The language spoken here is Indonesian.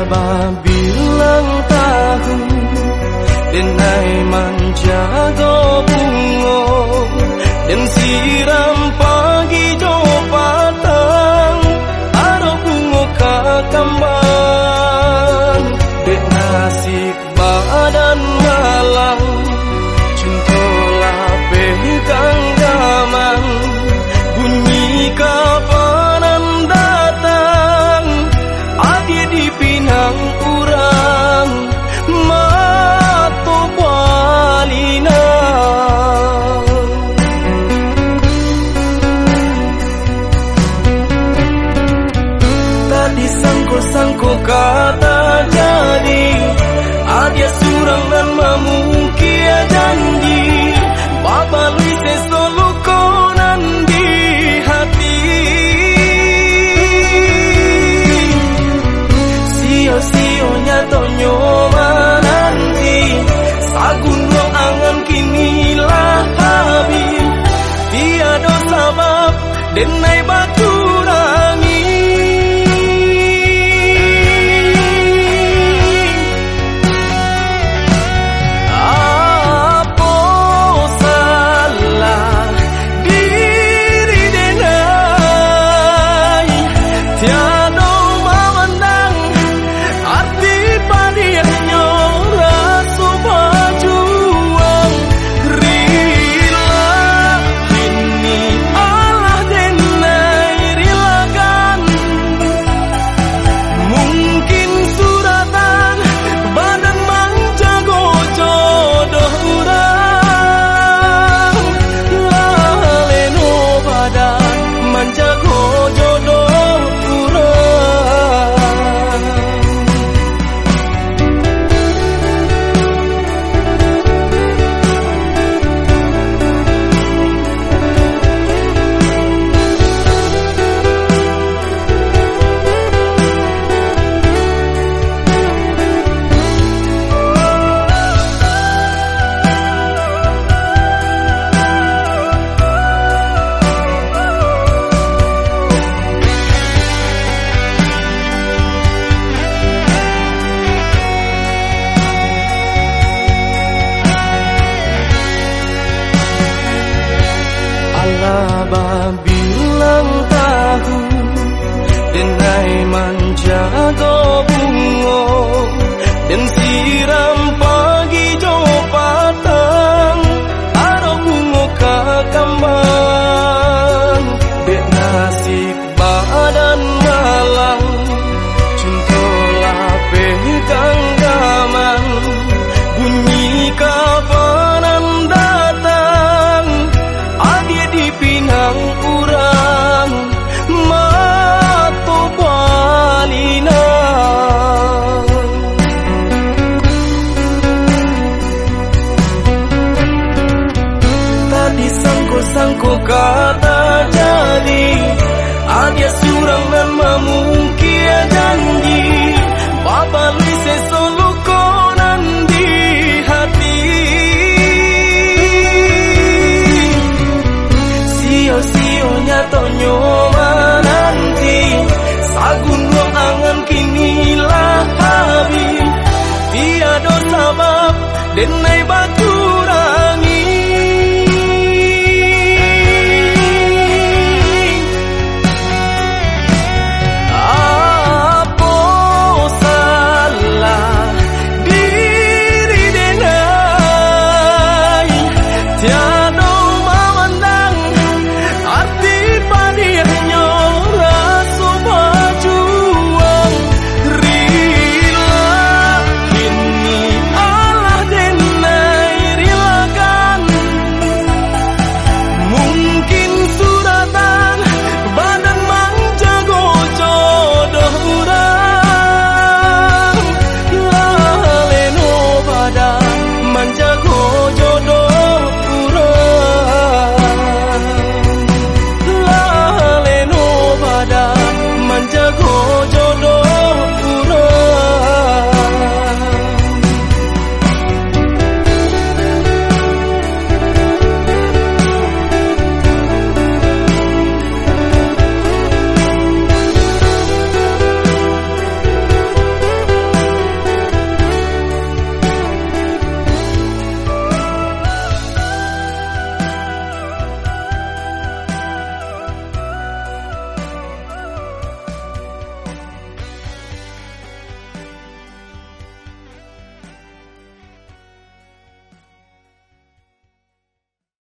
bilang tahu denai menjaga bunga dan siram pagi jo patang aro bunga kakambang dek nasib badan malang cintolah pegang gaman bunyi kapanan datang adi di pinang urang mato balina tadi sangko kata jadi adia surang dan memungkia janji babalui sesolo konan di hati sio-sionya tonyo nanti sagun lo angan kini lah habis tiada sabab denai batu rangi bilang tahu denai menjaga bunga dan siram pagi jo patang aro bunga kakambang dek nasib badan malang cintolah pegang gaman bunyi kapanan datang adi di pinang urang mato balina tadi sangko kata jadi adia surang dan memungkia janji